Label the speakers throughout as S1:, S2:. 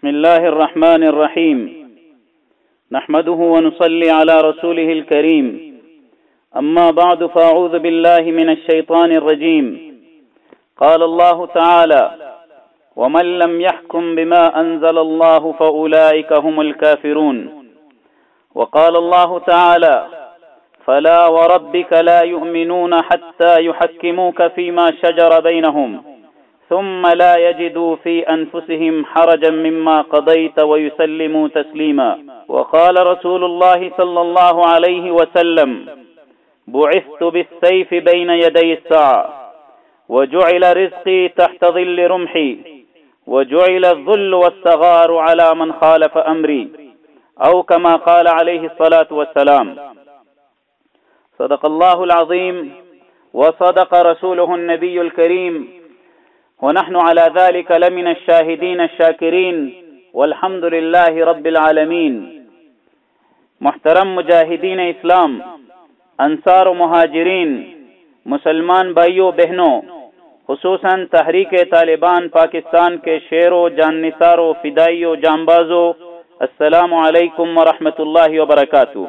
S1: بسم الله الرحمن الرحيم نحمده ونصلي على رسوله الكريم أما بعد فأعوذ بالله من الشيطان الرجيم قال الله تعالى ومن لم يحكم بما أنزل الله فأولئك هم الكافرون وقال الله تعالى فلا وربك لا يؤمنون حتى يحكموك فيما شجر بينهم ثم لا يجدوا في أنفسهم حرجا مما قضيت ويسلموا تسليما وقال رسول الله صلى الله عليه وسلم بعثت بالسيف بين يدي الساعة وجعل رزقي تحت ظل رمحي وجعل الذل والصغار على من خالف أمري أو كما قال عليه الصلاة والسلام صدق الله العظيم وصدق رسوله النبي الكريم ونحن على ذلك لمن الشاهدين الشاکرین والحمد للہ رب العالمین۔ محترم مجاہدین اسلام، انصار و مہاجرین، مسلمان بھائیوں بہنوں، خصوصاً تحریک طالبان پاکستان کے شیروں، جان نثاروں، فدائیوں، جانبازوں، السلام علیکم ورحمۃ اللہ وبرکاتہ۔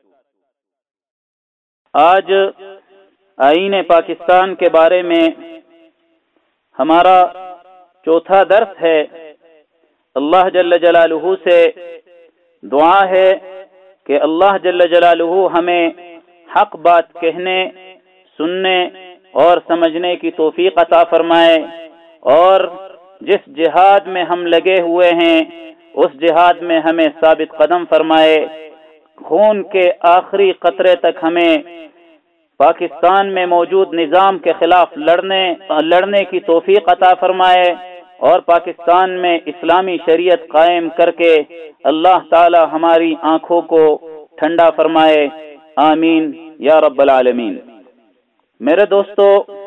S1: آج آئین پاکستان کے بارے میں ہمارا چوتھا درس ہے۔ اللہ جل جلالہ سے دعا ہے کہ اللہ جل جلالہ ہمیں حق بات کہنے، سننے اور سمجھنے کی توفیق عطا فرمائے، اور جس جہاد میں ہم لگے ہوئے ہیں اس جہاد میں ہمیں ثابت قدم فرمائے، خون کے آخری قطرے تک ہمیں پاکستان میں موجود نظام کے خلاف لڑنے کی توفیق عطا فرمائے، اور پاکستان میں اسلامی شریعت قائم کر کے اللہ تعالی ہماری آنکھوں کو ٹھنڈا فرمائے، آمین یا رب العالمین۔ میرے دوستو،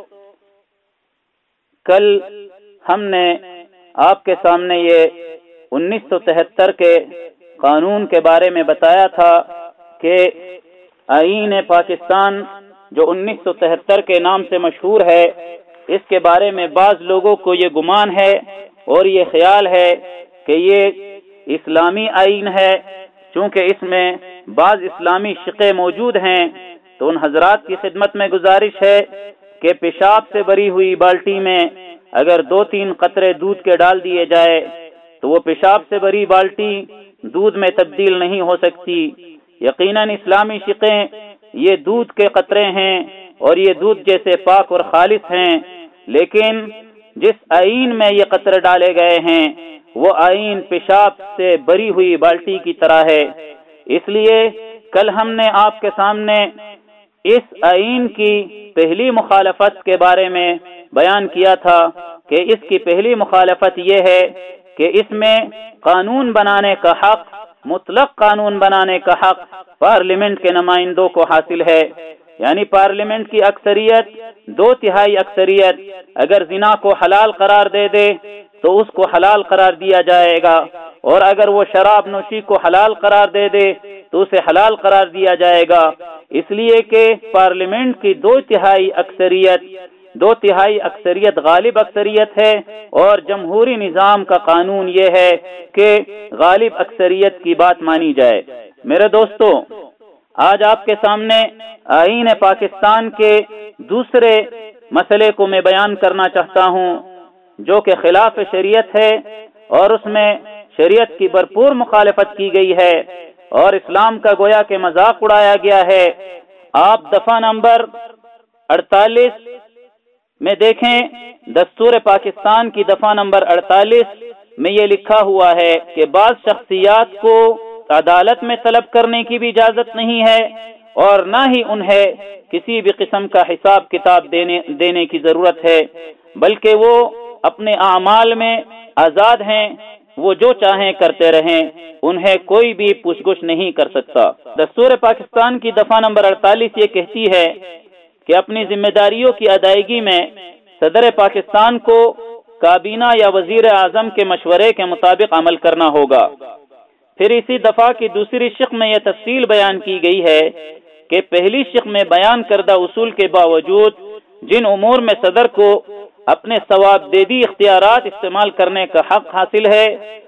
S1: کل ہم نے آپ کے سامنے یہ 1973 کے قانون کے بارے میں بتایا تھا کہ آئین پاکستان جو 1973 کے نام سے مشہور ہے، اس کے بارے میں بعض لوگوں کو یہ گمان ہے اور یہ خیال ہے کہ یہ اسلامی آئین ہے۔ چونکہ اس میں بعض اسلامی شقیں موجود ہیں، تو ان حضرات کی خدمت میں گزارش ہے کہ پیشاب سے بھری ہوئی بالٹی میں اگر 2-3 قطرے دودھ کے ڈال دیے جائے تو وہ پیشاب سے بھری بالٹی دودھ میں تبدیل نہیں ہو سکتی۔ یقیناً اسلامی شقیں یہ دودھ کے قطرے ہیں اور یہ دودھ جیسے پاک اور خالص ہیں، لیکن جس آئین میں یہ قطرے ڈالے گئے ہیں وہ آئین پیشاب سے بھری ہوئی بالٹی کی طرح ہے۔ اس لیے کل ہم نے آپ کے سامنے اس آئین کی پہلی مخالفت کے بارے میں بیان کیا تھا کہ اس کی پہلی مخالفت یہ ہے کہ اس میں قانون بنانے کا حق، مطلق قانون بنانے کا حق پارلیمنٹ کے نمائندوں کو حاصل ہے، یعنی پارلیمنٹ کی اکثریت، 2/3 اکثریت اگر زنا کو حلال قرار دے دے تو اس کو حلال قرار دیا جائے گا، اور اگر وہ شراب نوشی کو حلال قرار دے دے تو اسے حلال قرار دیا جائے گا، اس لیے کہ پارلیمنٹ کی 2/3 اکثریت غالب اکثریت ہے، اور جمہوری نظام کا قانون یہ ہے کہ غالب اکثریت کی بات مانی جائے۔ میرے دوستو، آج آپ کے سامنے آئین پاکستان کے دوسرے مسئلے کو میں بیان کرنا چاہتا ہوں جو کہ خلاف شریعت ہے، اور اس میں شریعت کی بھرپور مخالفت کی گئی ہے اور اسلام کا گویا کہ مذاق اڑایا گیا ہے۔ آپ دفعہ نمبر 48 میں دیکھیں، دستور پاکستان کی دفعہ نمبر 48 میں یہ لکھا ہوا ہے کہ بعض شخصیات کو عدالت میں طلب کرنے کی بھی اجازت نہیں ہے، اور نہ ہی انہیں کسی بھی قسم کا حساب کتاب دینے کی ضرورت ہے، بلکہ وہ اپنے اعمال میں آزاد ہیں، وہ جو چاہیں کرتے رہیں، انہیں کوئی بھی پوچھ گچھ نہیں کر سکتا۔ دستور پاکستان کی دفعہ نمبر 48 یہ کہتی ہے کہ اپنی ذمہ داریوں کی ادائیگی میں صدر پاکستان کو کابینہ یا وزیر اعظم کے مشورے کے مطابق عمل کرنا ہوگا۔ پھر اسی دفعہ کی دوسری شق میں یہ تفصیل بیان کی گئی ہے کہ پہلی شق میں بیان کردہ اصول کے باوجود جن امور میں صدر کو اپنے ثوابدیدی اختیارات استعمال کرنے کا حق حاصل ہے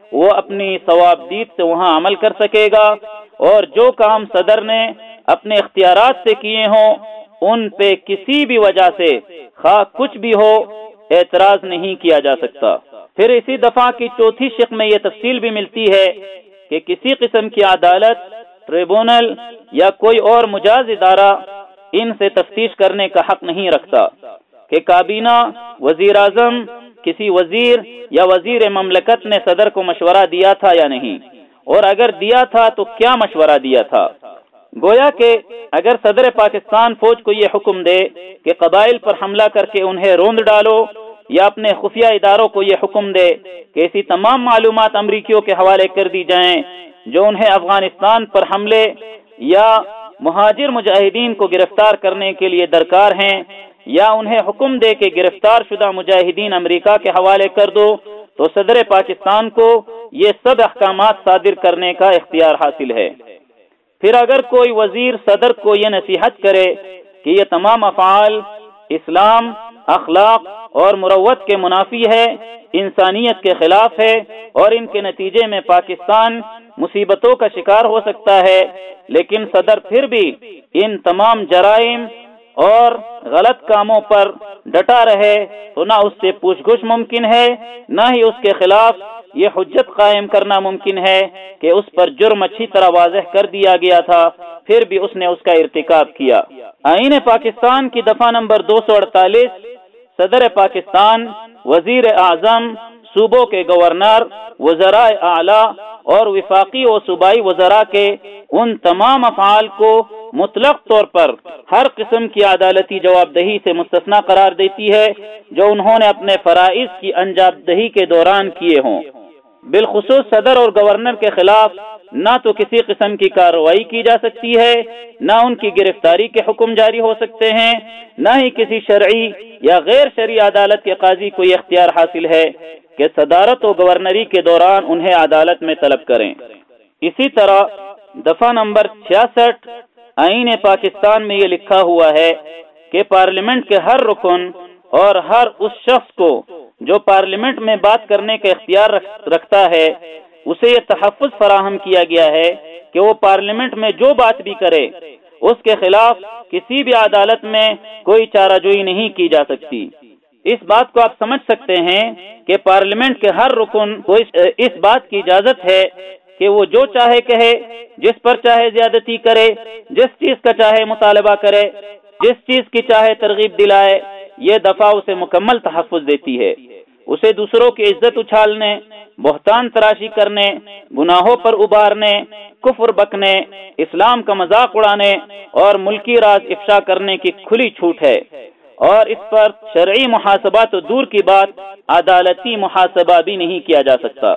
S1: وہ اپنی ثوابدید سے وہاں عمل کر سکے گا، اور جو کام صدر نے اپنے اختیارات سے کیے ہوں ان پہ کسی بھی وجہ سے خواہ کچھ بھی ہو اعتراض نہیں کیا جا سکتا۔ پھر اسی دفعہ کی چوتھی شق میں یہ تفصیل بھی ملتی ہے کہ کسی قسم کی عدالت، ٹریبونل یا کوئی اور مجاز ادارہ ان سے تفتیش کرنے کا حق نہیں رکھتا کہ کابینہ، وزیر اعظم، کسی وزیر یا وزیر مملکت نے صدر کو مشورہ دیا تھا یا نہیں، اور اگر دیا تھا تو کیا مشورہ دیا تھا۔ گویا کہ اگر صدر پاکستان فوج کو یہ حکم دے کہ قبائل پر حملہ کر کے انہیں روند ڈالو، یا اپنے خفیہ اداروں کو یہ حکم دے کہ ایسی تمام معلومات امریکیوں کے حوالے کر دی جائیں جو انہیں افغانستان پر حملے یا مہاجر مجاہدین کو گرفتار کرنے کے لیے درکار ہیں، یا انہیں حکم دے کہ گرفتار شدہ مجاہدین امریکہ کے حوالے کر دو، تو صدر پاکستان کو یہ سب احکامات صادر کرنے کا اختیار حاصل ہے۔ پھر اگر کوئی وزیر صدر کو یہ نصیحت کرے کہ یہ تمام افعال اسلام، اخلاق اور مروت کے منافی ہے، انسانیت کے خلاف ہے، اور ان کے نتیجے میں پاکستان مصیبتوں کا شکار ہو سکتا ہے، لیکن صدر پھر بھی ان تمام جرائم اور غلط کاموں پر ڈٹا رہے، تو نہ اس سے پوچھ گچھ ممکن ہے، نہ ہی اس کے خلاف یہ حجت قائم کرنا ممکن ہے کہ اس پر جرم اچھی طرح واضح کر دیا گیا تھا، پھر بھی اس نے اس کا ارتکاب کیا۔ آئین پاکستان کی دفعہ نمبر 248 صدر پاکستان، وزیر اعظم، صوبوں کے گورنر، وزراء اعلیٰ اور وفاقی و صوبائی وزراء کے ان تمام افعال کو مطلق طور پر ہر قسم کی عدالتی جواب دہی سے مستثنا قرار دیتی ہے جو انہوں نے اپنے فرائض کی انجام دہی کے دوران کیے ہوں۔ بالخصوص صدر اور گورنر کے خلاف نہ تو کسی قسم کی کارروائی کی جا سکتی ہے، نہ ان کی گرفتاری کے حکم جاری ہو سکتے ہیں، نہ ہی کسی شرعی یا غیر شرعی عدالت کے قاضی کو یہ اختیار حاصل ہے کہ صدارت و گورنری کے دوران انہیں عدالت میں طلب کریں۔ اسی طرح دفعہ نمبر 66 آئین پاکستان میں یہ لکھا ہوا ہے کہ پارلیمنٹ کے ہر رکن اور ہر اس شخص کو جو پارلیمنٹ میں بات کرنے کا اختیار رکھتا ہے اسے یہ تحفظ فراہم کیا گیا ہے کہ وہ پارلیمنٹ میں جو بات بھی کرے اس کے خلاف کسی بھی عدالت میں کوئی چارہ جوئی نہیں کی جا سکتی۔ اس بات کو آپ سمجھ سکتے ہیں کہ پارلیمنٹ کے ہر رکن کو اس بات کی اجازت ہے کہ وہ جو چاہے کہے، جس پر چاہے زیادتی کرے، جس چیز کا چاہے مطالبہ کرے، جس چیز کی چاہے ترغیب دلائے۔ یہ دفعہ اسے مکمل تحفظ دیتی ہے۔ اسے دوسروں کی عزت اچھالنے، بہتان تراشی کرنے، گناہوں پر ابھارنے، کفر بکنے، اسلام کا مذاق اڑانے اور ملکی راز افشا کرنے کی کھلی چھوٹ ہے، اور اس پر شرعی محاسبہ تو دور کی بات عدالتی محاسبہ بھی نہیں کیا جا سکتا۔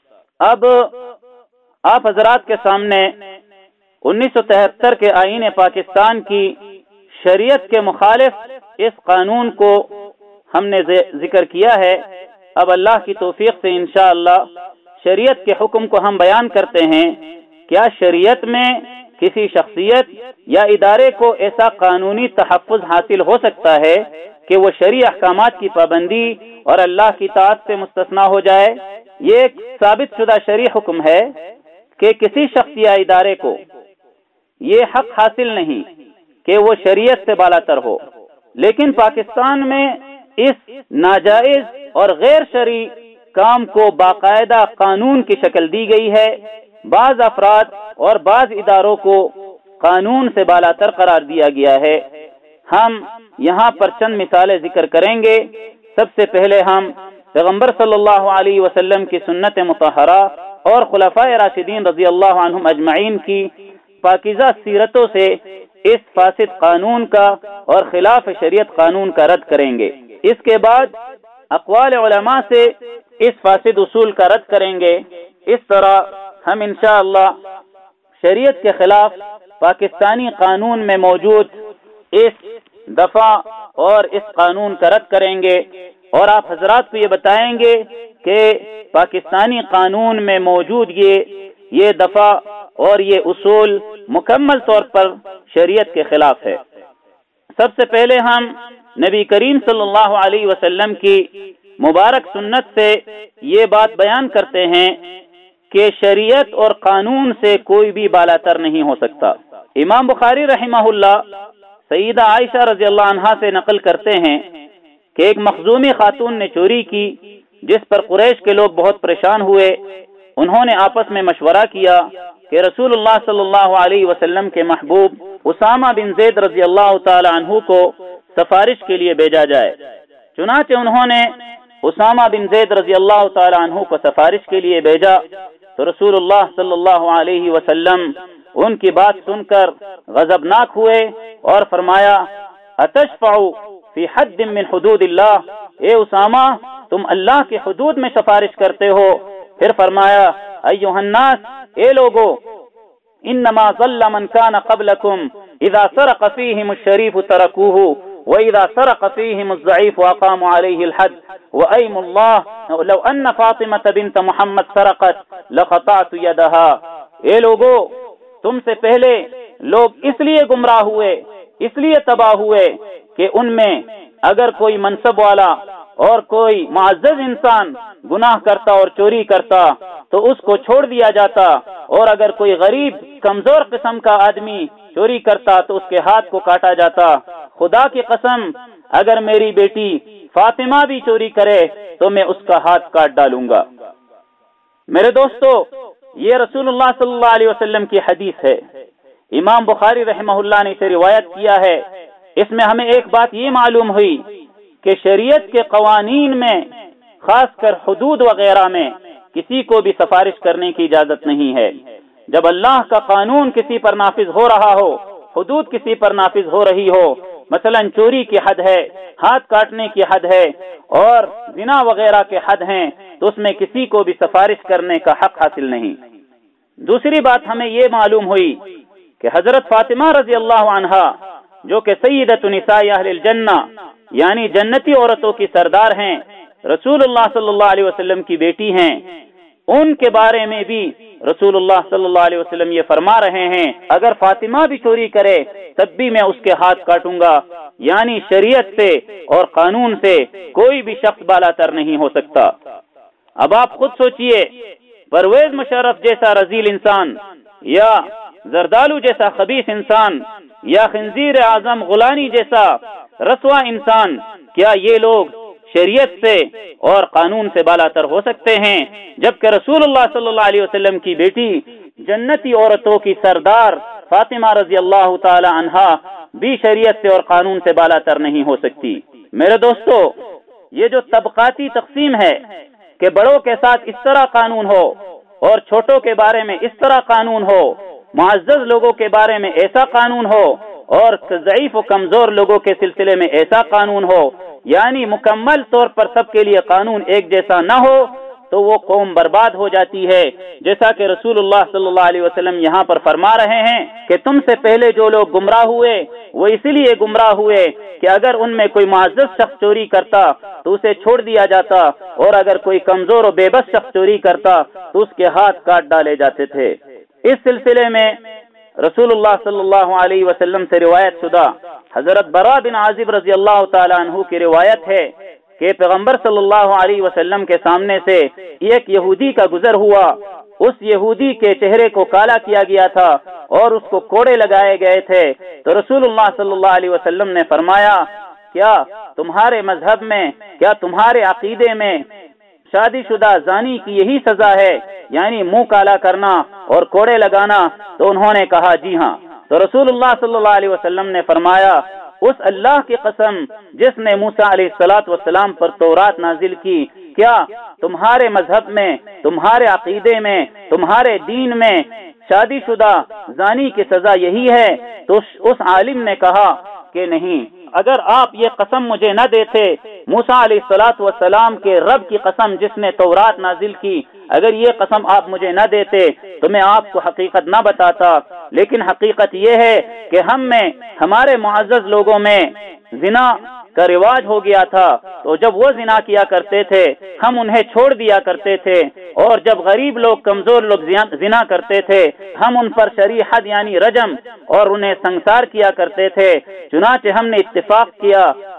S1: اب آپ حضرات کے سامنے 1973 کے آئین پاکستان کی شریعت کے مخالف اس قانون کو ہم نے ذکر کیا ہے۔ اب اللہ کی توفیق سے انشاءاللہ شریعت کے حکم کو ہم بیان کرتے ہیں۔ کیا شریعت میں کسی شخصیت یا ادارے کو ایسا قانونی تحفظ حاصل ہو سکتا ہے کہ وہ شرعی احکامات کی پابندی اور اللہ کی اطاعت سے مستثنا ہو جائے؟ یہ ایک ثابت شدہ شرعی حکم ہے کہ کسی شخص یا ادارے کو یہ حق حاصل نہیں کہ وہ شریعت سے بالاتر ہو، لیکن پاکستان میں اس ناجائز اور غیر شرعی کام کو باقاعدہ قانون کی شکل دی گئی ہے۔ بعض افراد اور بعض اداروں کو قانون سے بالاتر قرار دیا گیا ہے۔ ہم یہاں پر چند مثالیں ذکر کریں گے۔ سب سے پہلے ہم پیغمبر صلی اللہ علیہ وسلم کی سنت مطہرہ اور خلفائے راشدین رضی اللہ عنہم اجمعین کی پاکیزہ سیرتوں سے اس فاسد قانون کا اور خلاف شریعت قانون کا رد کریں گے۔ اس کے بعد اقوال علماء سے اس فاسد اصول کا رد کریں گے۔ اس طرح ہم انشاءاللہ شریعت کے خلاف پاکستانی قانون میں موجود اس دفعہ اور اس قانون کا رد کریں گے، اور آپ حضرات کو یہ بتائیں گے کہ پاکستانی قانون میں موجود یہ دفعہ اور یہ اصول مکمل طور پر شریعت کے خلاف ہے۔ سب سے پہلے ہم نبی کریم صلی اللہ علیہ وسلم کی مبارک سنت سے یہ بات بیان کرتے ہیں کہ شریعت اور قانون سے کوئی بھی بالاتر نہیں ہو سکتا۔ امام بخاری رحمہ اللہ سیدہ عائشہ رضی اللہ عنہا سے نقل کرتے ہیں کہ ایک مخزومی خاتون نے چوری کی، جس پر قریش کے لوگ بہت پریشان ہوئے۔ انہوں نے آپس میں مشورہ کیا کہ رسول اللہ صلی اللہ علیہ وسلم کے محبوب اسامہ بن زید رضی اللہ تعالی عنہ کو سفارش کے لیے بھیجا جائے۔ چنانچہ انہوں نے اسامہ بن زید رضی اللہ تعالی عنہ کو سفارش کے لیے بھیجا تو رسول اللہ صلی اللہ علیہ وسلم ان کی بات سن کر غضبناک ہوئے اور فرمایا، اتشفع فی حد من حدود اللہ، اے اسامہ تم اللہ کی حدود میں سفارش کرتے ہو۔ پھر فرمایا، ایھا الناس، اے لوگو، انما ضل من کان قبلکم اذا سرق فیہم الشریف ترکوہ وَإِذَا سَرَقَ فِيهِمُ الضَّعِيفُ وَأَقَامُوا عَلَيْهِ الْحَدَّ وَأَيْمُ اللَّهِ لَوْ أَنَّ فَاطِمَةَ بِنْتَ مُحَمَّدٍ سَرَقَتْ لَقَطَعْتُ يَدَهَا۔ اے لوگو، تم سے پہلے لوگ اس لیے گمراہ ہوئے، اس لیے تباہ ہوئے کہ ان میں اگر کوئی منصب والا اور کوئی معزز انسان گناہ کرتا اور چوری کرتا تو اس کو چھوڑ دیا جاتا، اور اگر کوئی غریب کمزور قسم کا آدمی چوری کرتا تو اس کے ہاتھ کو کاٹا جاتا۔ خدا کی قسم، اگر میری بیٹی فاطمہ بھی چوری کرے تو میں اس کا ہاتھ کاٹ ڈالوں گا۔ میرے دوستو، یہ رسول اللہ صلی اللہ علیہ وسلم کی حدیث ہے۔ امام بخاری رحمہ اللہ نے اسے روایت کیا ہے۔ اس میں ہمیں ایک بات یہ معلوم ہوئی کہ شریعت کے قوانین میں، خاص کر حدود وغیرہ میں، کسی کو بھی سفارش کرنے کی اجازت نہیں ہے۔ جب اللہ کا قانون کسی پر نافذ ہو رہا ہو، حدود کسی پر نافذ ہو رہی ہو، مثلا چوری کی حد ہے، ہاتھ کاٹنے کی حد ہے اور زنا وغیرہ کے حد ہیں، تو اس میں کسی کو بھی سفارش کرنے کا حق حاصل نہیں۔ دوسری بات ہمیں یہ معلوم ہوئی کہ حضرت فاطمہ رضی اللہ عنہا، جو کہ سیدۃ نساء اہل الجنہ یعنی جنتی عورتوں کی سردار ہیں، رسول اللہ صلی اللہ علیہ وسلم کی بیٹی ہیں، ان کے بارے میں بھی رسول اللہ صلی اللہ علیہ وسلم یہ فرما رہے ہیں، اگر فاطمہ بھی چوری کرے تب بھی میں اس کے ہاتھ کاٹوں گا۔ یعنی شریعت سے اور قانون سے کوئی بھی شخص بالاتر نہیں ہو سکتا۔ اب آپ خود سوچئے، پرویز مشرف جیسا رذیل انسان، یا زردالو جیسا خبیث انسان، یا خنزیر اعظم غلانی جیسا رسوا انسان، کیا یہ لوگ شریعت سے اور قانون سے بالاتر ہو سکتے ہیں؟ جبکہ رسول اللہ صلی اللہ علیہ وسلم کی بیٹی جنتی عورتوں کی سردار فاطمہ رضی اللہ تعالی عنہا بھی شریعت سے اور قانون سے بالاتر نہیں ہو سکتی۔ میرے دوستو، یہ جو طبقاتی تقسیم ہے کہ بڑوں کے ساتھ اس طرح قانون ہو اور چھوٹوں کے بارے میں اس طرح قانون ہو، معزز لوگوں کے بارے میں ایسا قانون ہو اور ضعیف و کمزور لوگوں کے سلسلے میں ایسا قانون ہو، یعنی مکمل طور پر سب کے لیے قانون ایک جیسا نہ ہو، تو وہ قوم برباد ہو جاتی ہے۔ جیسا کہ رسول اللہ صلی اللہ علیہ وسلم یہاں پر فرما رہے ہیں کہ تم سے پہلے جو لوگ گمراہ ہوئے وہ اس لیے گمراہ ہوئے کہ اگر ان میں کوئی معزز شخص چوری کرتا تو اسے چھوڑ دیا جاتا، اور اگر کوئی کمزور و بے بس شخص چوری کرتا تو اس کے ہاتھ کاٹ ڈالے جاتے تھے۔ اس سلسلے میں رسول اللہ صلی اللہ علیہ وسلم سے روایت شدہ حضرت براء بن عازب رضی اللہ تعالی عنہ کی روایت ہے کہ پیغمبر صلی اللہ علیہ وسلم کے سامنے سے ایک یہودی کا گزر ہوا۔ اس یہودی کے چہرے کو کالا کیا گیا تھا اور اس کو کوڑے لگائے گئے تھے، تو رسول اللہ صلی اللہ علیہ وسلم نے فرمایا، کیا تمہارے مذہب میں، کیا تمہارے عقیدے میں شادی شدہ زانی کی یہی سزا ہے، یعنی منہ کالا کرنا اور کوڑے لگانا؟ تو انہوں نے کہا جی ہاں۔ تو رسول اللہ صلی اللہ علیہ وسلم نے فرمایا، اس اللہ کی قسم جس نے موسیٰ علیہ السلام پر تورات نازل کی، کیا تمہارے مذہب میں، تمہارے عقیدے میں، تمہارے دین میں شادی شدہ زانی کی سزا یہی ہے؟ تو اس عالم نے کہا کہ نہیں، اگر آپ یہ قسم مجھے نہ دیتے، موسیٰ علیہ السلام کے رب کی قسم جس نے تورات نازل کی، اگر یہ قسم آپ مجھے نہ دیتے تو میں آپ کو حقیقت نہ بتاتا۔ لیکن حقیقت یہ ہے کہ ہم میں، ہمارے معزز لوگوں میں زنا کا رواج ہو گیا تھا، تو جب وہ زنا کیا کرتے تھے ہم انہیں چھوڑ دیا کرتے تھے، اور جب غریب لوگ، کمزور لوگ زنا کرتے تھے ہم ان پر شرعی حد یعنی رجم اور انہیں سنسار کیا کرتے تھے۔ چنانچہ ہم نے اتفاق کیا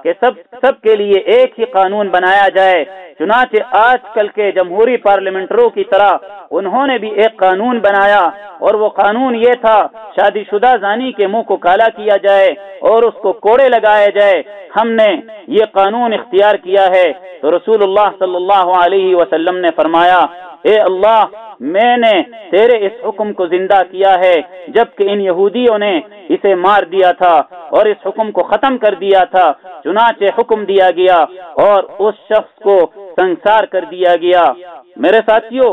S1: کہ سب کے لیے ایک ہی قانون بنایا جائے۔ چنانچہ آج کل کے جمہوری پارلیمنٹروں کی طرح انہوں نے بھی ایک قانون بنایا، اور وہ قانون یہ تھا شادی شدہ زانی کے منہ کو کالا کیا جائے اور اس کو کوڑے لگائے جائے۔ ہم نے یہ قانون اختیار کیا ہے تو رسول اللہ صلی اللہ علیہ وسلم نے فرمایا، اے اللہ، میں نے تیرے اس حکم کو زندہ کیا ہے جبکہ ان یہودیوں نے اسے مار دیا تھا اور اس حکم کو ختم کر دیا تھا۔ چنانچہ حکم دیا گیا اور اس شخص کو سنسار کر دیا گیا۔ میرے ساتھیوں،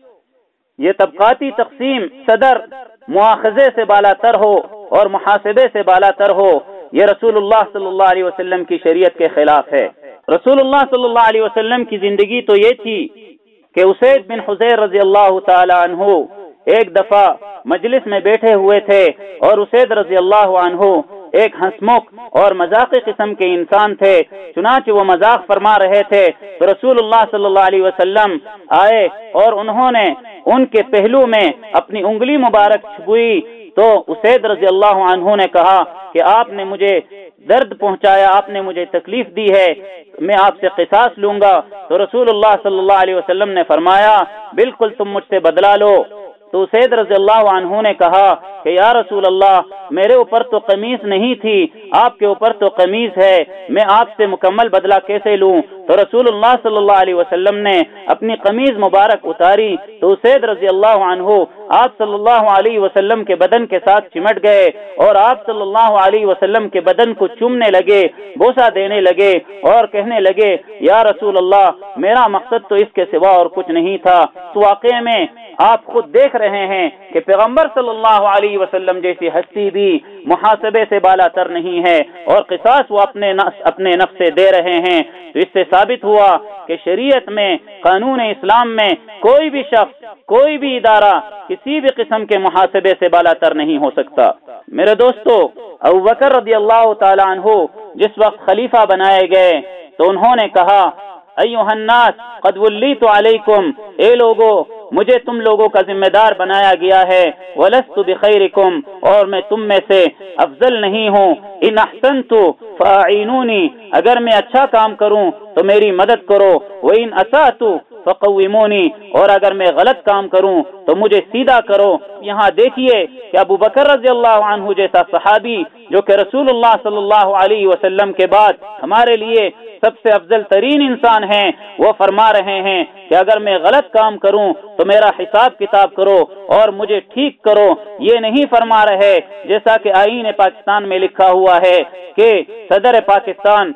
S1: یہ طبقاتی تقسیم صدر مواخذے سے بالا تر ہو اور محاسبے سے بالا تر ہو، یہ رسول اللہ صلی اللہ علیہ وسلم کی شریعت کے خلاف ہے۔ رسول اللہ صلی اللہ علیہ وسلم کی زندگی تو یہ تھی کہ اسید بن حضیر رضی اللہ تعالی عنہ ایک دفعہ مجلس میں بیٹھے ہوئے تھے، اور اسید رضی اللہ عنہ ایک ہنسمکھ اور مذاقی قسم کے انسان تھے۔ چنانچہ وہ مذاق فرما رہے تھے تو رسول اللہ صلی اللہ علیہ وسلم آئے اور انہوں نے ان کے پہلو میں اپنی انگلی مبارک چھپوئی، تو اسید رضی اللہ عنہ نے کہا کہ آپ نے مجھے درد پہنچایا، آپ نے مجھے تکلیف دی ہے، میں آپ سے قصاص لوں گا۔ تو رسول اللہ صلی اللہ علیہ وسلم نے فرمایا، بالکل تم مجھ سے بدلہ لو۔ تو اسید رضی اللہ عنہ نے کہا کہ یا رسول اللہ، میرے اوپر تو قمیص نہیں تھی، آپ کے اوپر تو قمیص ہے، میں آپ سے مکمل بدلہ کیسے لوں؟ تو رسول اللہ صلی اللہ علیہ وسلم نے اپنی قمیض مبارک اتاری تو اسید رضی اللہ عنہ آپ صلی اللہ علیہ وسلم کے بدن کے ساتھ چمٹ گئے اور آپ صلی اللہ علیہ وسلم کے بدن کو چومنے لگے، بوسہ دینے لگے اور کہنے لگے، یا رسول اللہ، میرا مقصد تو اس کے سوا اور کچھ نہیں تھا۔ تو واقعے میں آپ خود دیکھ رہے ہیں کہ پیغمبر صلی اللہ علیہ وسلم جیسی ہستی بھی محاسبے سے بالا تر نہیں ہے، اور قصاص وہ اپنے نفس سے دے رہے ہیں۔ تو اس سے ثابت ہوا کہ شریعت میں، قانون اسلام میں کوئی بھی شخص، کوئی بھی ادارہ کسی بھی قسم کے محاسبے سے بالا تر نہیں ہو سکتا۔ میرے دوستو، ابوبکر رضی اللہ تعالی عنہ جس وقت خلیفہ بنائے گئے تو انہوں نے کہا، ایھا الناس قد ولیت علیکم، اے لوگو، مجھے تم لوگوں کا ذمہ دار بنایا گیا ہے، ولست بخیرکم، اور میں تم میں سے افضل نہیں ہوں، ان احسنت فاعینونی، اگر میں اچھا کام کروں تو میری مدد کرو، وان اسأت فقومونی، اور اگر میں غلط کام کروں تو مجھے سیدھا کرو۔ یہاں دیکھیے کہ ابوبکر رضی اللہ عنہ جیسا صحابی جو کہ رسول اللہ صلی اللہ علیہ وسلم کے بعد ہمارے لیے سب سے افضل ترین انسان ہیں، وہ فرما رہے ہیں کہ اگر میں غلط کام کروں تو میرا حساب کتاب کرو اور مجھے ٹھیک کرو۔ یہ نہیں فرما رہے جیسا کہ آئین پاکستان میں لکھا ہوا ہے کہ صدر پاکستان،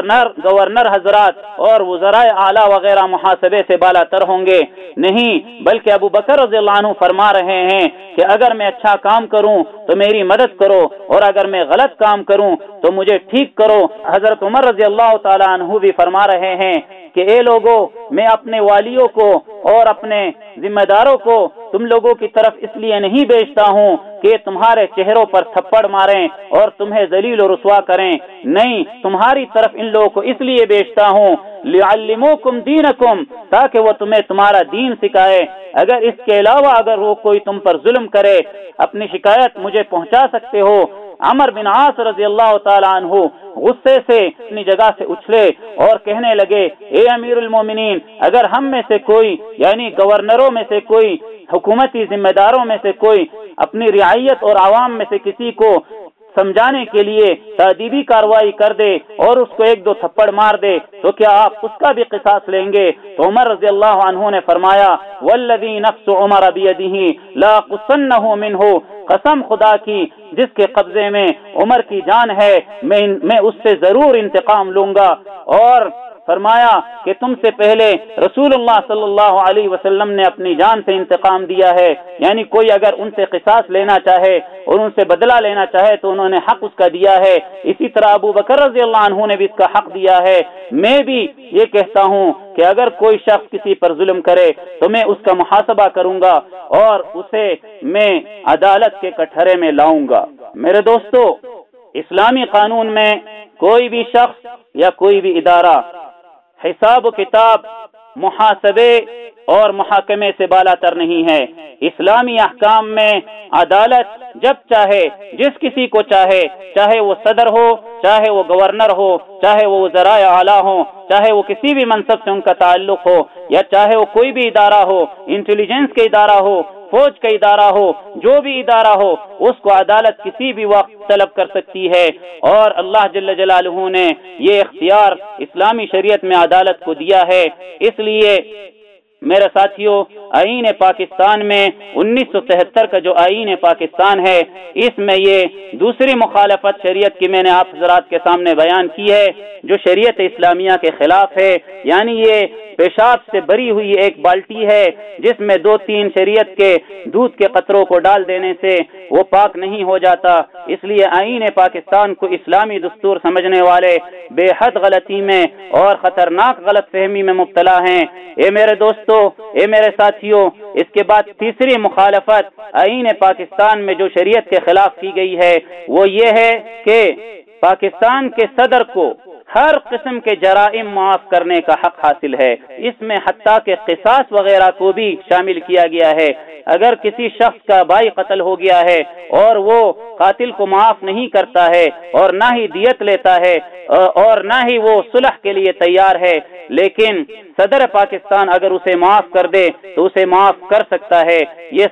S1: گورنر حضرات اور وزرائے اعلیٰ وغیرہ محاسبے سے بالا تر ہوں گے، نہیں، بلکہ ابوبکر رضی اللہ عنہ فرما رہے ہیں کہ اگر میں اچھا کام کروں تو میری مدد کرو، اور اگر میں غلط کام کروں تو مجھے ٹھیک کرو۔ حضرت عمر رضی اللہ تعالی عنہ بھی فرما رہے ہیں کہ اے لوگو، میں اپنے والیوں کو اور اپنے ذمہ داروں کو تم لوگوں کی طرف اس لیے نہیں بھیجتا ہوں کہ تمہارے چہروں پر تھپڑ ماریں اور تمہیں ذلیل و رسوا کریں، نہیں، تمہاری طرف ان لوگوں کو اس لیے بھیجتا ہوں لِيَعَلِّمُوكُمْ دِينَكُمْ، تاکہ وہ تمہیں تمہارا دین سکھائے۔ اگر اس کے علاوہ اگر وہ کوئی تم پر ظلم کرے، اپنی شکایت مجھے پہنچا سکتے ہو۔ عمر بن عاص رضی اللہ تعالی عنہ غصے سے اپنی جگہ سے اچھلے اور کہنے لگے، اے امیر المومنین، اگر ہم میں سے کوئی، یعنی گورنروں میں سے کوئی، حکومتی ذمہ داروں میں سے کوئی اپنی رعیت اور عوام میں سے کسی کو سمجھانے کے لیے تادیبی کاروائی کر دے اور اس کو ایک دو تھپڑ مار دے تو کیا آپ اس کا بھی قصاص لیں گے؟ تو عمر رضی اللہ عنہ نے فرمایا، والذی نفس عمر بیدہ لا قصنہ منہ، قسم خدا کی جس کے قبضے میں عمر کی جان ہے، میں اس سے ضرور انتقام لوں گا۔ اور فرمایا کہ تم سے پہلے رسول اللہ صلی اللہ علیہ وسلم نے اپنی جان سے انتقام دیا ہے، یعنی کوئی اگر ان سے قصاص لینا چاہے اور ان سے بدلہ لینا چاہے تو انہوں نے حق اس کا دیا ہے، اسی طرح ابو بکر رضی اللہ عنہ نے بھی اس کا حق دیا ہے۔ میں بھی یہ کہتا ہوں کہ اگر کوئی شخص کسی پر ظلم کرے تو میں اس کا محاسبہ کروں گا اور اسے میں عدالت کے کٹہرے میں لاؤں گا۔ میرے دوستو، اسلامی قانون میں کوئی بھی شخص یا کوئی بھی ادارہ حساب و کتاب، محاسبے اور محاکمے سے بالا تر نہیں ہے۔ اسلامی احکام میں عدالت جب چاہے جس کسی کو چاہے، چاہے وہ صدر ہو، چاہے وہ گورنر ہو، چاہے وہ وزراء اعلیٰ ہوں، چاہے وہ کسی بھی منصب سے ان کا تعلق ہو، یا چاہے وہ کوئی بھی ادارہ ہو، انٹیلیجنس کا ادارہ ہو، فوج کا ادارہ ہو، جو بھی ادارہ ہو، اس کو عدالت کسی بھی وقت طلب کر سکتی ہے، اور اللہ جل جلالہ نے یہ اختیار اسلامی شریعت میں عدالت کو دیا ہے۔ اس لیے میرے ساتھیوں، آئین پاکستان میں 1973 کا جو آئین پاکستان ہے، اس میں یہ دوسری مخالفت شریعت کی میں نے آپ حضرات کے سامنے بیان کی ہے، جو شریعت اسلامیہ کے خلاف ہے، یعنی یہ پیشاب سے بری ہوئی ایک بالٹی ہے جس میں 2-3 شریعت کے دودھ کے قطروں کو ڈال دینے سے وہ پاک نہیں ہو جاتا۔ اس لیے آئین پاکستان کو اسلامی دستور سمجھنے والے بے حد غلطی میں اور خطرناک غلط فہمی میں مبتلا ہیں۔ اے میرے دوستو، اے میرے ساتھیوں، اس کے بعد تیسری مخالفت آئین پاکستان میں جو شریعت کے خلاف کی گئی ہے وہ یہ ہے کہ پاکستان کے صدر کو ہر قسم کے جرائم معاف کرنے کا حق حاصل ہے۔ اس میں حتیٰ کہ قصاص وغیرہ کو بھی شامل کیا گیا ہے۔ اگر کسی شخص کا بھائی قتل ہو گیا ہے اور وہ قاتل کو معاف نہیں کرتا ہے اور نہ ہی دیت لیتا ہے اور نہ ہی وہ صلح کے لیے تیار ہے، لیکن صدر پاکستان اگر اسے معاف کر دے تو اسے معاف کر سکتا ہے، یہ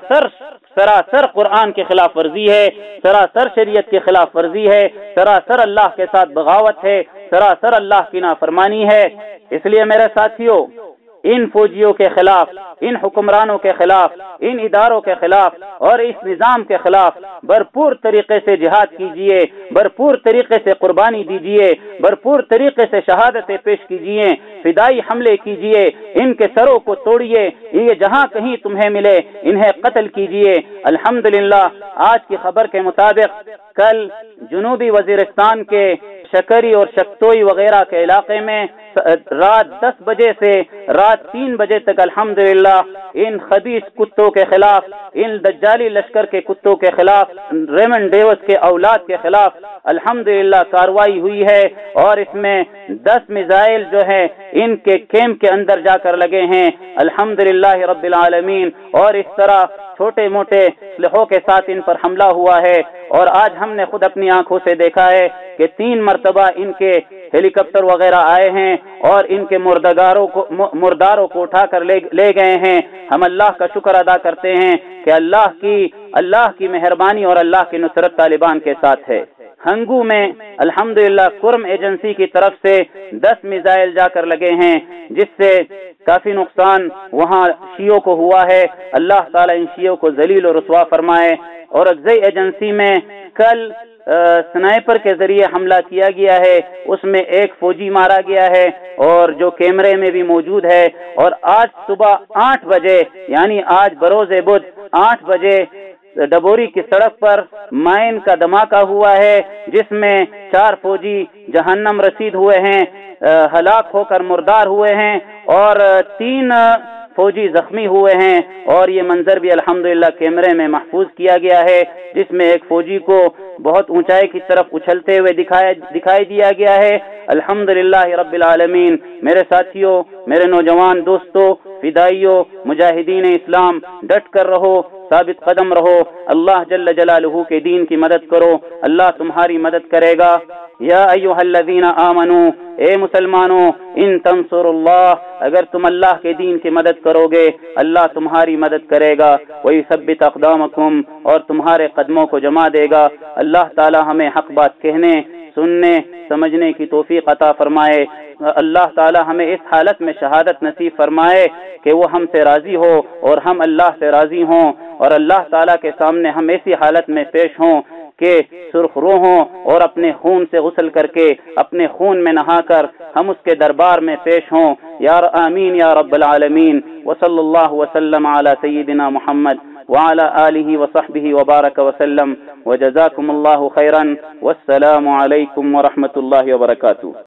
S1: سراسر قرآن کی خلاف ورزی ہے، سراسر شریعت کی خلاف ورزی ہے، سراسر اللہ کے ساتھ بغاوت ہے، سراسر اللہ کی نافرمانی ہے۔ اس لیے میرے ساتھیوں، ان فوجیوں کے خلاف، ان حکمرانوں کے خلاف، ان اداروں کے خلاف اور اس نظام کے خلاف بھرپور طریقے سے جہاد کیجیے، بھرپور طریقے سے قربانی دیجیے، بھرپور طریقے سے شہادتیں پیش کیجیے، فدائی حملے کیجیے، ان کے سروں کو توڑیے، یہ جہاں کہیں تمہیں ملے انہیں قتل کیجیے۔ الحمدللہ آج کی خبر کے مطابق کل جنوبی وزیرستان کے شکری اور شکتوئی وغیرہ کے علاقے میں رات 10 بجے سے رات 3 بجے تک الحمدللہ ان خبیث کتوں کے خلاف، ان دجالی لشکر کے کتوں کے خلاف، ریمنڈ ڈیوس کے اولاد کے خلاف الحمدللہ کارروائی ہوئی ہے، اور اس میں 10 میزائل جو ہے ان کے کیمپ کے اندر جا کر لگے ہیں الحمدللہ رب العالمین، اور اس طرح چھوٹے موٹے اسلحوں کے ساتھ ان پر حملہ ہوا ہے۔ اور آج ہم نے خود اپنی آنکھوں سے دیکھا ہے کہ 3 مرتبہ ان کے ہیلی کاپٹر وغیرہ آئے ہیں اور ان کے مرداروں کو اٹھا کر لے گئے ہیں۔ ہم اللہ کا شکر ادا کرتے ہیں کہ اللہ کی مہربانی اور اللہ کی نصرت طالبان کے ساتھ ہے۔ ہنگو میں الحمدللہ کرم ایجنسی کی طرف سے 10 میزائل جا کر لگے ہیں، جس سے کافی نقصان وہاں شیعوں کو ہوا ہے۔ اللہ تعالیٰ ان شیعوں کو ذلیل و رسوا فرمائے۔ اور اگزئی ایجنسی میں کل سنائپر کے ذریعے حملہ کیا گیا ہے، اس میں ایک فوجی مارا گیا ہے اور جو کیمرے میں بھی موجود ہے۔ اور آج صبح 8 بجے یعنی آج بروز بدھ 8 بجے ڈبوری کی سڑک پر مائن کا دھماکہ ہوا ہے، جس میں 4 فوجی جہنم رسید ہوئے ہیں، ہلاک ہو کر مردار ہوئے ہیں، اور 3 فوجی زخمی ہوئے ہیں۔ اور یہ منظر بھی الحمدللہ کیمرے میں محفوظ کیا گیا ہے، جس میں ایک فوجی کو بہت اونچائی کی طرف اچھلتے ہوئے دکھائی دیا گیا ہے۔ الحمدللہ رب العالمین۔ میرے ساتھیوں، میرے نوجوان دوستوں، فدائیوں، مجاہدین اسلام، ڈٹ کر رہو، ثابت قدم رہو، اللہ جل جلالہ کے دین کی مدد کرو، اللہ تمہاری مدد کرے گا۔ یا ایھا الذین آمنو، اے مسلمانوں، ان تنصر اللہ، اگر تم اللہ کے دین کی مدد کرو گے اللہ تمہاری مدد کرے گا، ویثبت اقدامکم، اور تمہارے قدموں کو جما دے گا۔ اللہ تعالی ہمیں حق بات کہنے، سننے، سمجھنے کی توفیق عطا فرمائے۔ اللہ تعالی ہمیں اس حالت میں شہادت نصیب فرمائے کہ وہ ہم سے راضی ہو اور ہم اللہ سے راضی ہوں، اور اللہ تعالی کے سامنے ہم ایسی حالت میں پیش ہوں کہ سرخ رو ہوں، اور اپنے خون سے غسل کر کے، اپنے خون میں نہا کر ہم اس کے دربار میں پیش ہوں۔ یا آمین یا رب العالمین۔ وصلی اللہ وسلم علی سیدنا محمد وعلى آله وصحبه وبارك وسلم، وجزاكم الله خيرا، والسلام عليكم ورحمة الله وبركاته۔